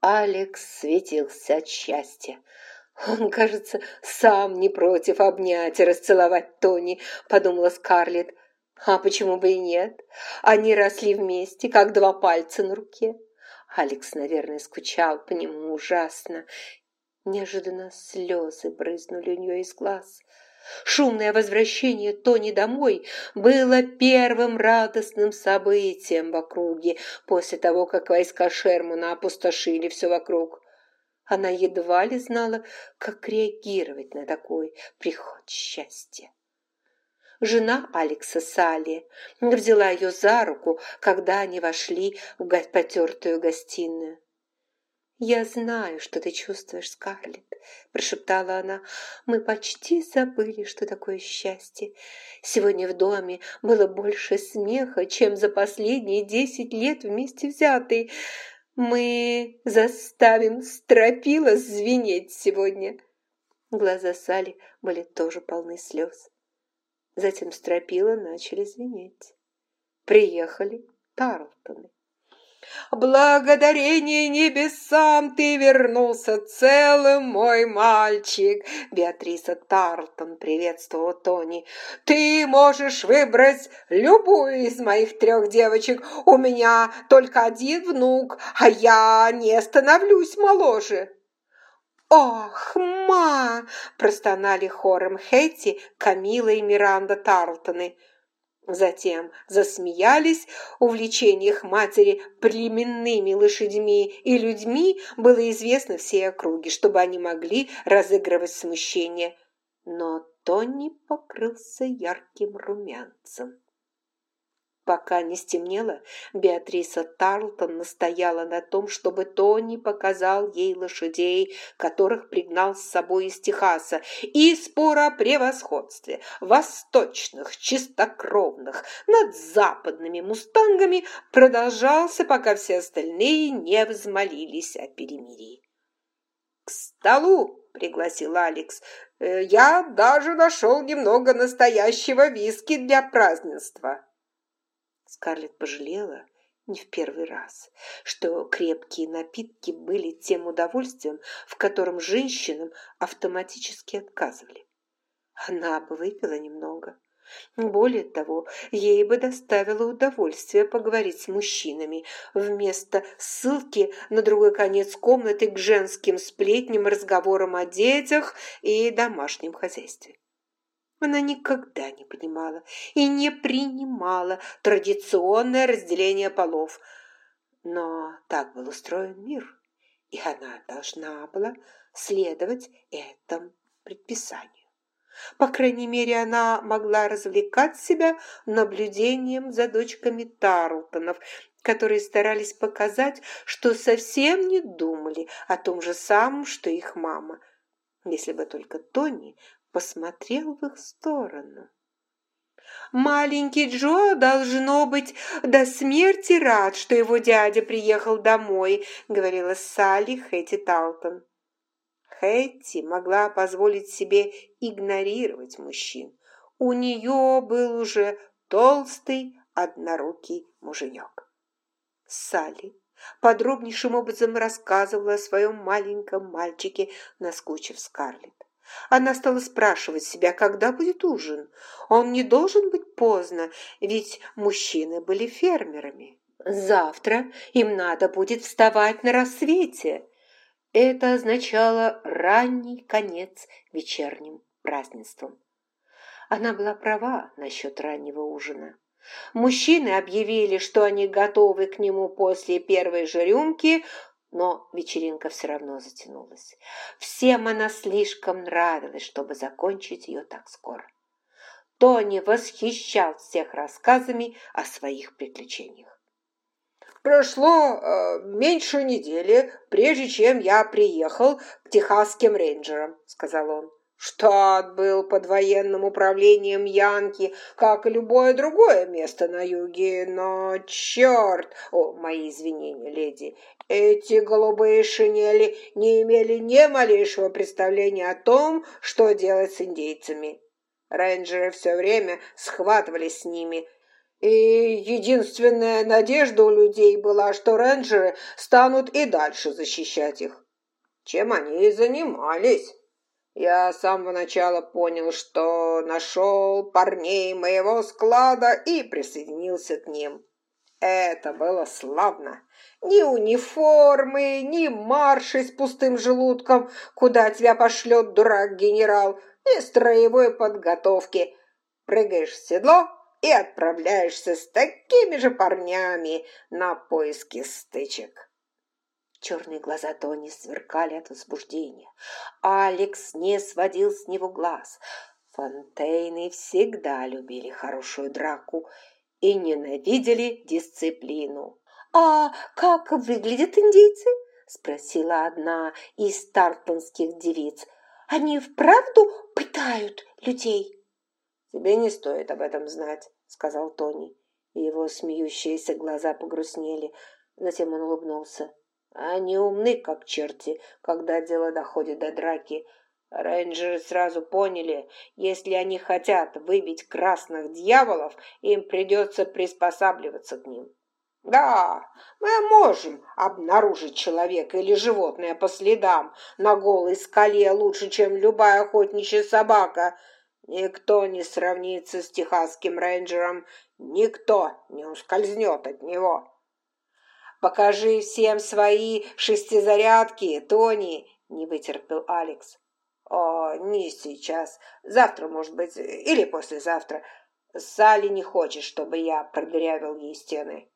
Алекс светился от счастья. «Он, кажется, сам не против обнять и расцеловать Тони», — подумала Скарлетт. «А почему бы и нет? Они росли вместе, как два пальца на руке». Алекс, наверное, скучал по нему ужасно. Неожиданно слезы брызнули у нее из глаз. Шумное возвращение Тони домой было первым радостным событием в округе после того, как войска Шермана опустошили все вокруг. Она едва ли знала, как реагировать на такой приход счастья. Жена Алекса, Салли, взяла ее за руку, когда они вошли в потертую гостиную. «Я знаю, что ты чувствуешь, Скарлетт», – прошептала она. «Мы почти забыли, что такое счастье. Сегодня в доме было больше смеха, чем за последние 10 лет вместе взятые. Мы заставим стропила звенеть сегодня». Глаза Салли были тоже полны слез. Затем стропила начали звенеть. Приехали Тарлтоны. «Благодарение небесам ты вернулся целым, мой мальчик!» Беатриса Тарлтон приветствовала Тони. «Ты можешь выбрать любую из моих 3 девочек. У меня только один внук, а я не становлюсь моложе». «Ох, ма!» – простонали хором Хэтти, Камила и Миранда Тарлтоны. Затем засмеялись. Увлечение их матери племенными лошадьми и людьми было известно всей округе, чтобы они могли разыгрывать смущение. Но Тони покрылся ярким румянцем. Пока не стемнело, Беатриса Тарлтон настояла на том, чтобы Тони показал ей лошадей, которых пригнал с собой из Техаса, и спор о превосходстве восточных, чистокровных над западными мустангами продолжался, пока все остальные не взмолились о перемирии. «К столу!» – пригласил Алекс. «Я даже нашел немного настоящего виски для празднества». Скарлетт пожалела, не в первый раз, что крепкие напитки были тем удовольствием, в котором женщинам автоматически отказывали. Она бы выпила немного. Более того, ей бы доставило удовольствие поговорить с мужчинами, вместо ссылки на другой конец комнаты к женским сплетням и разговорам о детях и домашнем хозяйстве. Она никогда не понимала и не принимала традиционное разделение полов. Но так был устроен мир, и она должна была следовать этому предписанию. По крайней мере, она могла развлекать себя наблюдением за дочками Тарлтонов, которые старались показать, что совсем не думали о том же самом, что их мама. Если бы только Тони посмотрел в их сторону. «Маленький Джо, должно быть, до смерти рад, что его дядя приехал домой», — говорила Салли Хэтти Тарлтон. Хэтти могла позволить себе игнорировать мужчин. У нее был уже толстый, однорукий муженек. Салли подробнейшим образом рассказывала о своем маленьком мальчике, наскучив Скарлетт. Она стала спрашивать себя, когда будет ужин. Он не должен быть поздно, ведь мужчины были фермерами. Завтра им надо будет вставать на рассвете. Это означало ранний конец вечерним празднествам. Она была права насчет раннего ужина. Мужчины объявили, что они готовы к нему после первой же рюмки, но вечеринка все равно затянулась. Всем она слишком нравилась, чтобы закончить ее так скоро. Тони восхищал всех рассказами о своих приключениях. «Прошло меньше недели, прежде чем я приехал к техасским рейнджерам», — сказал он. «Штат был под военным управлением Янки, как и любое другое место на юге, но черт, мои извинения, леди, эти голубые шинели не имели ни малейшего представления о том, что делать с индейцами. Рейнджеры все время схватывались с ними, И единственная надежда у людей была, что рейнджеры станут и дальше защищать их. Чем они и занимались. Я с самого начала понял, что нашел парней моего склада и присоединился к ним. Это было славно. Ни униформы, ни марши с пустым желудком, куда тебя пошлет дурак-генерал, ни строевой подготовки. Прыгаешь в седло и отправляешься с такими же парнями на поиски стычек. Черные глаза Тони сверкали от возбуждения. Алекс не сводил с него глаз. Фонтейны всегда любили хорошую драку и ненавидели дисциплину. «А как выглядят индейцы?» – спросила одна из тартонских девиц. «Они вправду пытают людей?» «Тебе не стоит об этом знать», – сказал Тони. Его смеющиеся глаза погрустнели. Затем он улыбнулся. «Они умны, как черти, когда дело доходит до драки. Рейнджеры сразу поняли, если они хотят выбить красных дьяволов, им придется приспосабливаться к ним. Да, мы можем обнаружить человека или животное по следам на голой скале лучше, чем любая охотничья собака. Никто не сравнится с техасским рейнджером, никто не ускользнет от него. Покажи всем свои шестизарядки, Тони, не вытерпел Алекс. О, не сейчас. Завтра, может быть, или послезавтра. Салли не хочет, чтобы я продырявил ей стены.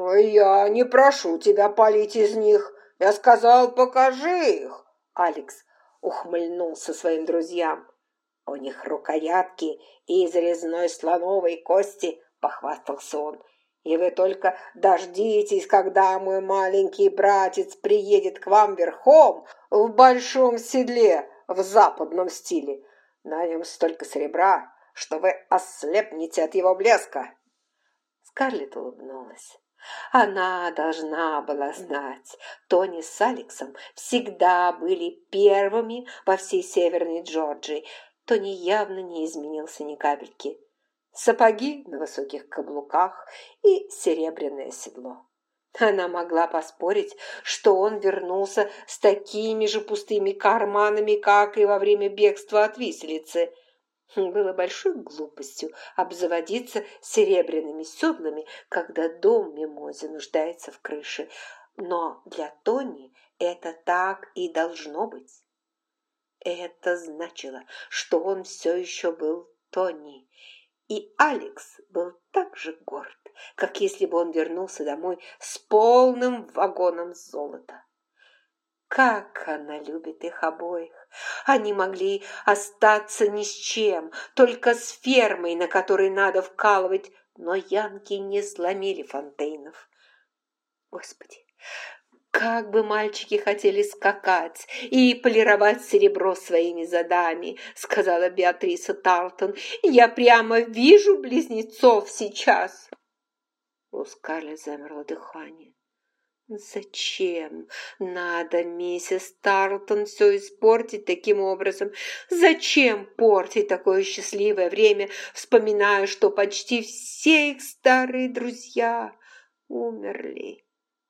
Я не прошу тебя палить из них. Я сказал, покажи их. Алекс ухмыльнулся своим друзьям. У них рукоятки из резной слоновой кости, похвастался он. И вы только дождитесь, когда мой маленький братец приедет к вам верхом в большом седле в западном стиле. На нем столько серебра, что вы ослепнете от его блеска. Скарлетт улыбнулась. Она должна была знать, Тони с Алексом всегда были первыми во всей Северной Джорджии. Тони явно не изменился ни капельки. Сапоги на высоких каблуках и серебряное седло. Она могла поспорить, что он вернулся с такими же пустыми карманами, как и во время бегства от виселицы. Было большой глупостью обзаводиться серебряными седлами, когда дом мимози нуждается в крыше. Но для Тони это так и должно быть. Это значило, что он все еще был Тони. И Алекс был так же горд, как если бы он вернулся домой с полным вагоном золота. Как она любит их обоих! Они могли остаться ни с чем, только с фермой, на которой надо вкалывать, но янки не сломили Фонтейнов. Господи, как бы мальчики хотели скакать и полировать серебро своими задами, сказала Беатриса Тарлтон. Я прямо вижу близнецов сейчас. У Скарлетт замерло дыхание. Зачем надо миссис Тарлтон все испортить таким образом? Зачем портить такое счастливое время, вспоминая, что почти все их старые друзья умерли?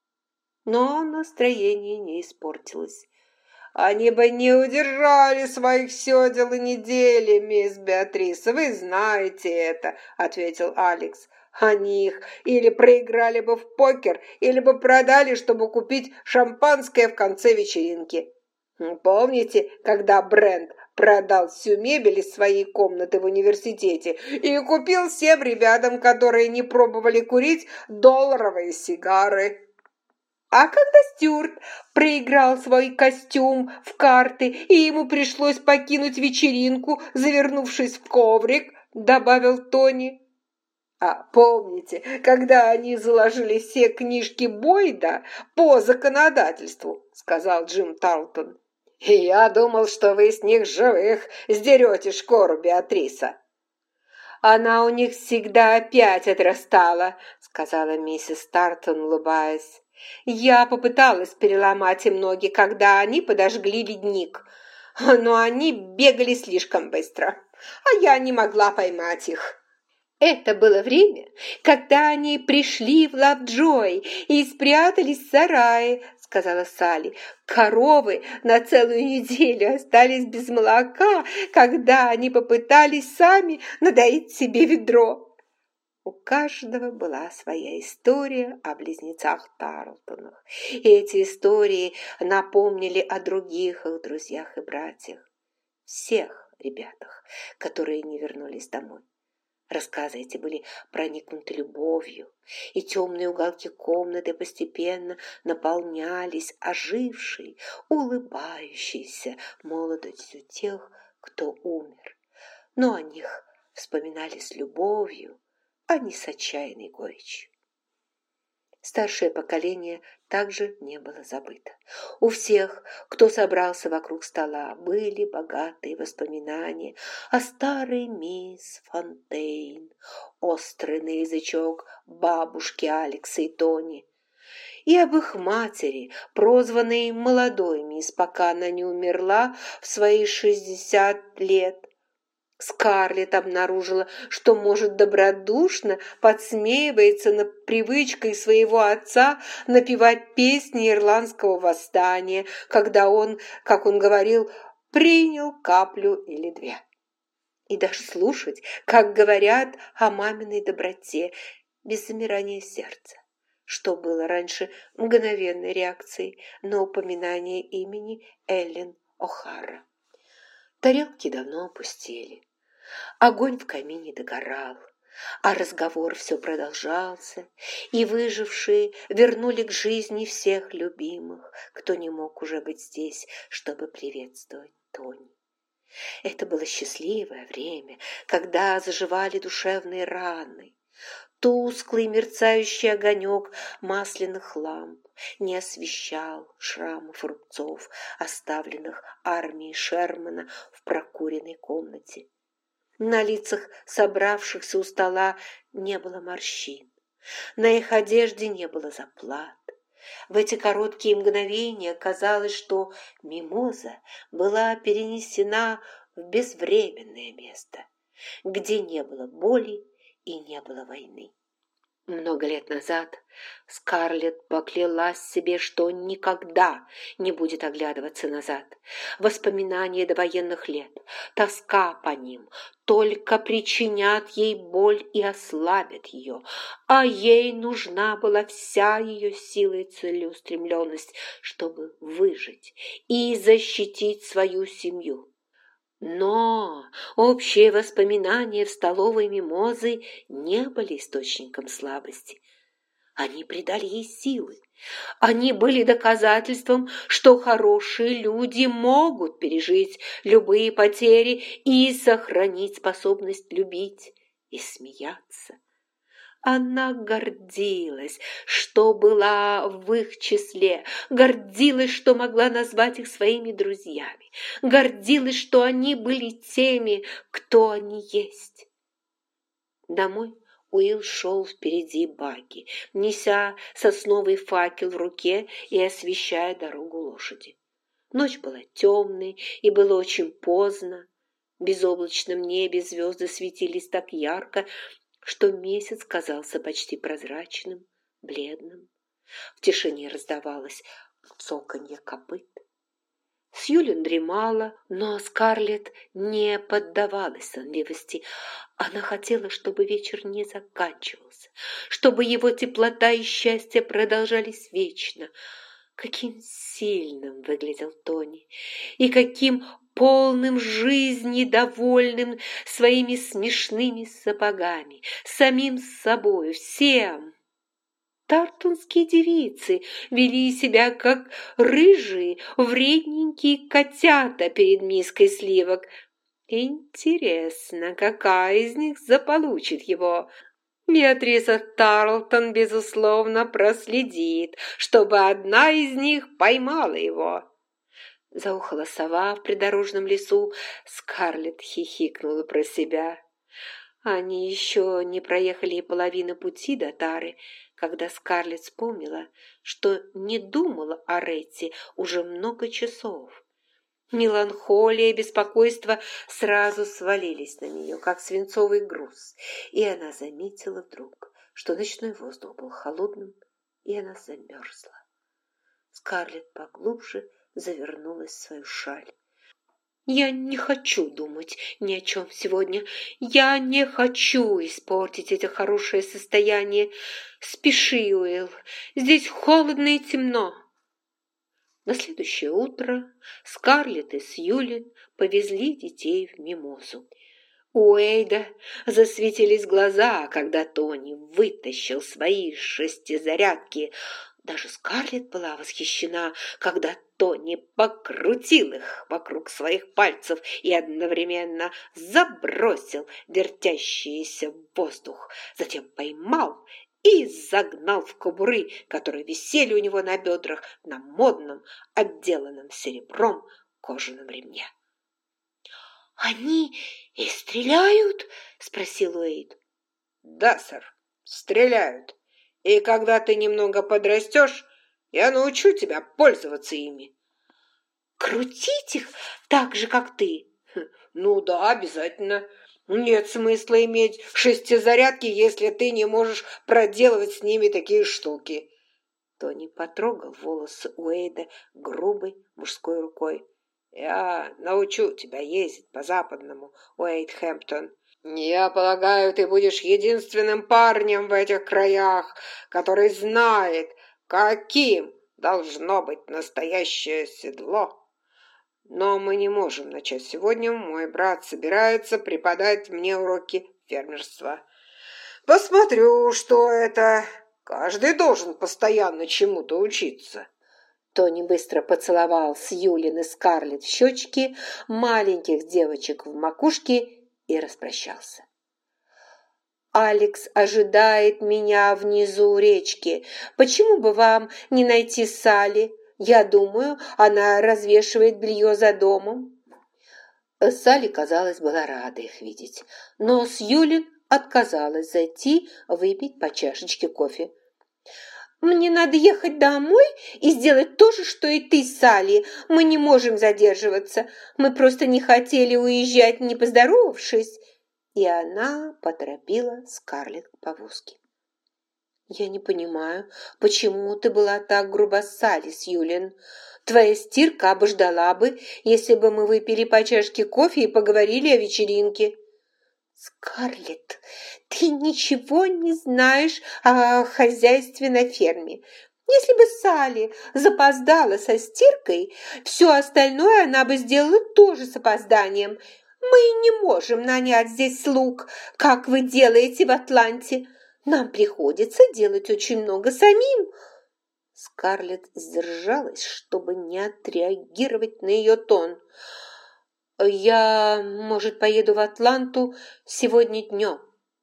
Но настроение не испортилось. «Они бы не удержали своих седел и недели, мисс Беатриса, вы знаете это», — ответил Алекс. «Они их или проиграли бы в покер, или бы продали, чтобы купить шампанское в конце вечеринки. Помните, когда Брент продал всю мебель из своей комнаты в университете и купил всем ребятам, которые не пробовали курить, долларовые сигары?» А когда Стюарт проиграл свой костюм в карты, и ему пришлось покинуть вечеринку, завернувшись в коврик, добавил Тони. А помните, когда они заложили все книжки Бойда по законодательству, сказал Джим Тарлтон. И я думал, что вы с них живых сдерете шкуру, Беатриса. Она у них всегда опять отрастала, сказала миссис Тарлтон, улыбаясь. Я попыталась переломать им ноги, когда они подожгли ледник, но они бегали слишком быстро, а я не могла поймать их. Это было время, когда они пришли в Лавджой и спрятались в сарае, сказала Салли. Коровы на целую неделю остались без молока, когда они попытались сами надоить себе ведро. У каждого была своя история о близнецах Тарлтонах, и эти истории напомнили о других их друзьях и братьях, всех ребятах, которые не вернулись домой. Рассказы эти были проникнуты любовью, и темные уголки комнаты постепенно наполнялись ожившей, улыбающейся молодостью тех, кто умер. Но о них вспоминали с любовью, а не с отчаянной горечью. Старшее поколение также не было забыто. У всех, кто собрался вокруг стола, были богатые воспоминания о старой мисс Фонтейн, острый на язычок бабушки Алекса и Тони, и об их матери, прозванной молодой мисс, пока она не умерла в свои 60 лет. Скарлетт обнаружила, что может добродушно подсмеивается над привычкой своего отца напевать песни ирландского восстания, когда он, как он говорил, принял каплю или две. И даже слушать, как говорят о маминой доброте, без замирания сердца, что было раньше мгновенной реакцией на упоминание имени Эллен О'Хара. Тарелки давно опустели. Огонь в камине догорал, а разговор все продолжался, и выжившие вернули к жизни всех любимых, кто не мог уже быть здесь, чтобы приветствовать Тони. Это было счастливое время, когда заживали душевные раны. Тусклый мерцающий огонек масляных ламп не освещал шрамов рубцов, оставленных армией Шермана в прокуренной комнате. На лицах собравшихся у стола не было морщин, на их одежде не было заплат. В эти короткие мгновения казалось, что мимоза была перенесена в безвременное место, где не было боли и не было войны. Много лет назад Скарлетт поклялась себе, что никогда не будет оглядываться назад. Воспоминания довоенных лет, тоска по ним только причинят ей боль и ослабят ее, а ей нужна была вся ее сила и целеустремленность, чтобы выжить и защитить свою семью. Но общие воспоминания в столовой мимозы не были источником слабости. Они придали ей силы. Они были доказательством, что хорошие люди могут пережить любые потери и сохранить способность любить и смеяться. Она гордилась, что была в их числе, гордилась, что могла назвать их своими друзьями, гордилась, что они были теми, кто они есть. Домой Уилл шел впереди багги, неся сосновый факел в руке и освещая дорогу лошади. Ночь была темной, и было очень поздно. В безоблачном небе звезды светились так ярко, что месяц казался почти прозрачным, бледным. В тишине раздавалось цоканье копыт. Сьюлин дремала, но Скарлетт не поддавалась сонливости. Она хотела, чтобы вечер не заканчивался, чтобы его теплота и счастье продолжались вечно. Каким сильным выглядел Тони, и каким полным жизни, довольным своими смешными сапогами, самим собой, всем. Тартунские девицы вели себя, как рыжие, вредненькие котята перед миской сливок. Интересно, какая из них заполучит его? Беатриса Тарлтон, безусловно, проследит, чтобы одна из них поймала его. Заухала сова в придорожном лесу. Скарлетт хихикнула про себя. Они еще не проехали и половины пути до Тары, когда Скарлетт вспомнила, что не думала о Ретте уже много часов. Меланхолия и беспокойство сразу свалились на нее, как свинцовый груз, и она заметила вдруг, что ночной воздух был холодным, и она замерзла. Скарлетт поглубже завернулась в свою шаль. «Я не хочу думать ни о чем сегодня. Я не хочу испортить это хорошее состояние. Спеши, Уилл, здесь холодно и темно». На следующее утро Скарлетт и Сьюлин повезли детей в Мимозу. У Уэйда засветились глаза, когда Тони вытащил свои шестизарядки. Даже Скарлетт была восхищена, когда Тони покрутил их вокруг своих пальцев и одновременно забросил вертящиеся в воздух, затем поймал и загнал в кобуры, которые висели у него на бедрах на модном, отделанном серебром кожаном ремне. «Они и стреляют?» – спросил Уэйд. «Да, сэр, стреляют. И когда ты немного подрастешь, я научу тебя пользоваться ими». «Крутить их так же, как ты?» «Ну да, обязательно. Нет смысла иметь шестизарядки, если ты не можешь проделывать с ними такие штуки». Тони потрогал волосы Уэйда грубой мужской рукой. «Я научу тебя ездить по западному, Уэйд Хэмптон. Я полагаю, ты будешь единственным парнем в этих краях, который знает, каким должно быть настоящее седло. Но мы не можем начать сегодня. Мой брат собирается преподать мне уроки фермерства. Посмотрю, что это. Каждый должен постоянно чему-то учиться». Тони быстро поцеловал Сьюлин и Скарлетт в щечки, маленьких девочек в макушке и распрощался. «Алекс ожидает меня внизу речки. Почему бы вам не найти Салли? Я думаю, она развешивает белье за домом». Салли, казалось, была рада их видеть, но Сьюлин отказалась зайти выпить по чашечке кофе. «Мне надо ехать домой и сделать то же, что и ты, Салли. Мы не можем задерживаться. Мы просто не хотели уезжать, не поздоровавшись». И она поторопила Скарлетт к повозке. «Я не понимаю, почему ты была так груба с Салли, Сьюлин? Твоя стирка обождала бы, если бы мы выпили по чашке кофе и поговорили о вечеринке». «Скарлетт, ты ничего не знаешь о хозяйстве на ферме. Если бы Салли запоздала со стиркой, все остальное она бы сделала тоже с опозданием. Мы не можем нанять здесь слуг, как вы делаете в Атланте. Нам приходится делать очень много самим». Скарлетт сдержалась, чтобы не отреагировать на ее тон. «Я, может, поеду в Атланту сегодня днем».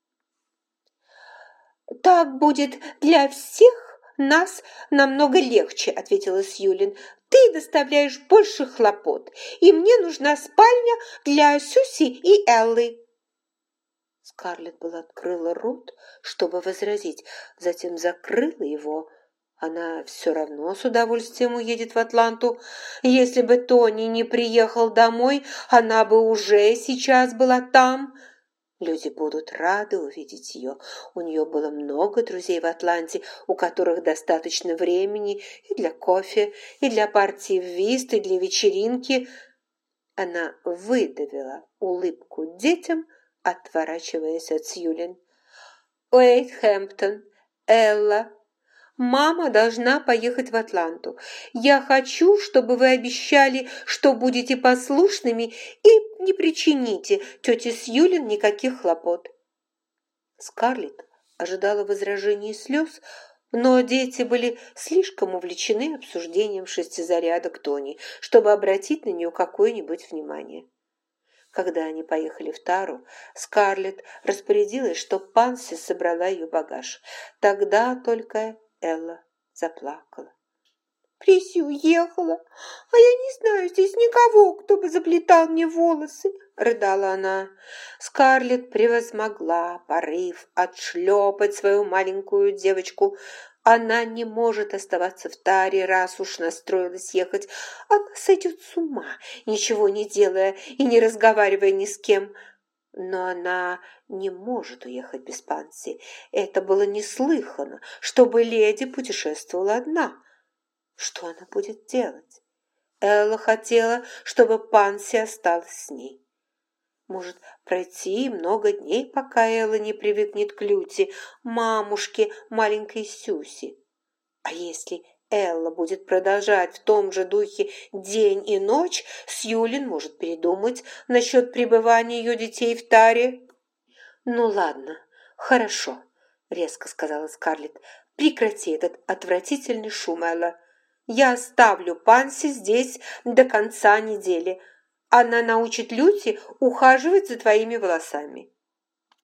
«Так будет для всех нас намного легче», — ответила Сьюлин. «Ты доставляешь больше хлопот, и мне нужна спальня для Сюси и Эллы». Скарлетт была открыла рот, чтобы возразить, затем закрыла его. Она все равно с удовольствием уедет в Атланту. Если бы Тони не приехал домой, она бы уже сейчас была там. Люди будут рады увидеть ее. У нее было много друзей в Атланте, у которых достаточно времени и для кофе, и для партии в вист, и для вечеринки. Она выдавила улыбку детям, отворачиваясь от Сьюлин. «Уэйд Хэмптон, Элла, мама должна поехать в Атланту. Я хочу, чтобы вы обещали, что будете послушными и не причините тете Сьюлин никаких хлопот». Скарлетт ожидала возражений и слез, но дети были слишком увлечены обсуждением шестизарядок Тони, чтобы обратить на нее какое-нибудь внимание. Когда они поехали в Тару, Скарлетт распорядилась, чтоб Панси собрала ее багаж. Тогда только Элла заплакала. «Присси уехала, а я не знаю здесь никого, кто бы заплетал мне волосы», — рыдала она. Скарлетт превозмогла порыв отшлепать свою маленькую девочку. Она не может оставаться в Таре, раз уж настроилась ехать. Она сойдет с ума, ничего не делая и не разговаривая ни с кем. Но она не может уехать без Панси. Это было неслыханно, чтобы леди путешествовала одна. Что она будет делать? Элла хотела, чтобы Панси осталась с ней. Может пройти много дней, пока Элла не привыкнет к Люте, мамушке маленькой Сюси. А если Элла будет продолжать в том же духе день и ночь, Сьюлин может передумать насчет пребывания ее детей в Таре. «Ну ладно, хорошо», — резко сказала Скарлетт. «Прекрати этот отвратительный шум, Элла. Я оставлю Панси здесь до конца недели. Она научит Люти ухаживать за твоими волосами».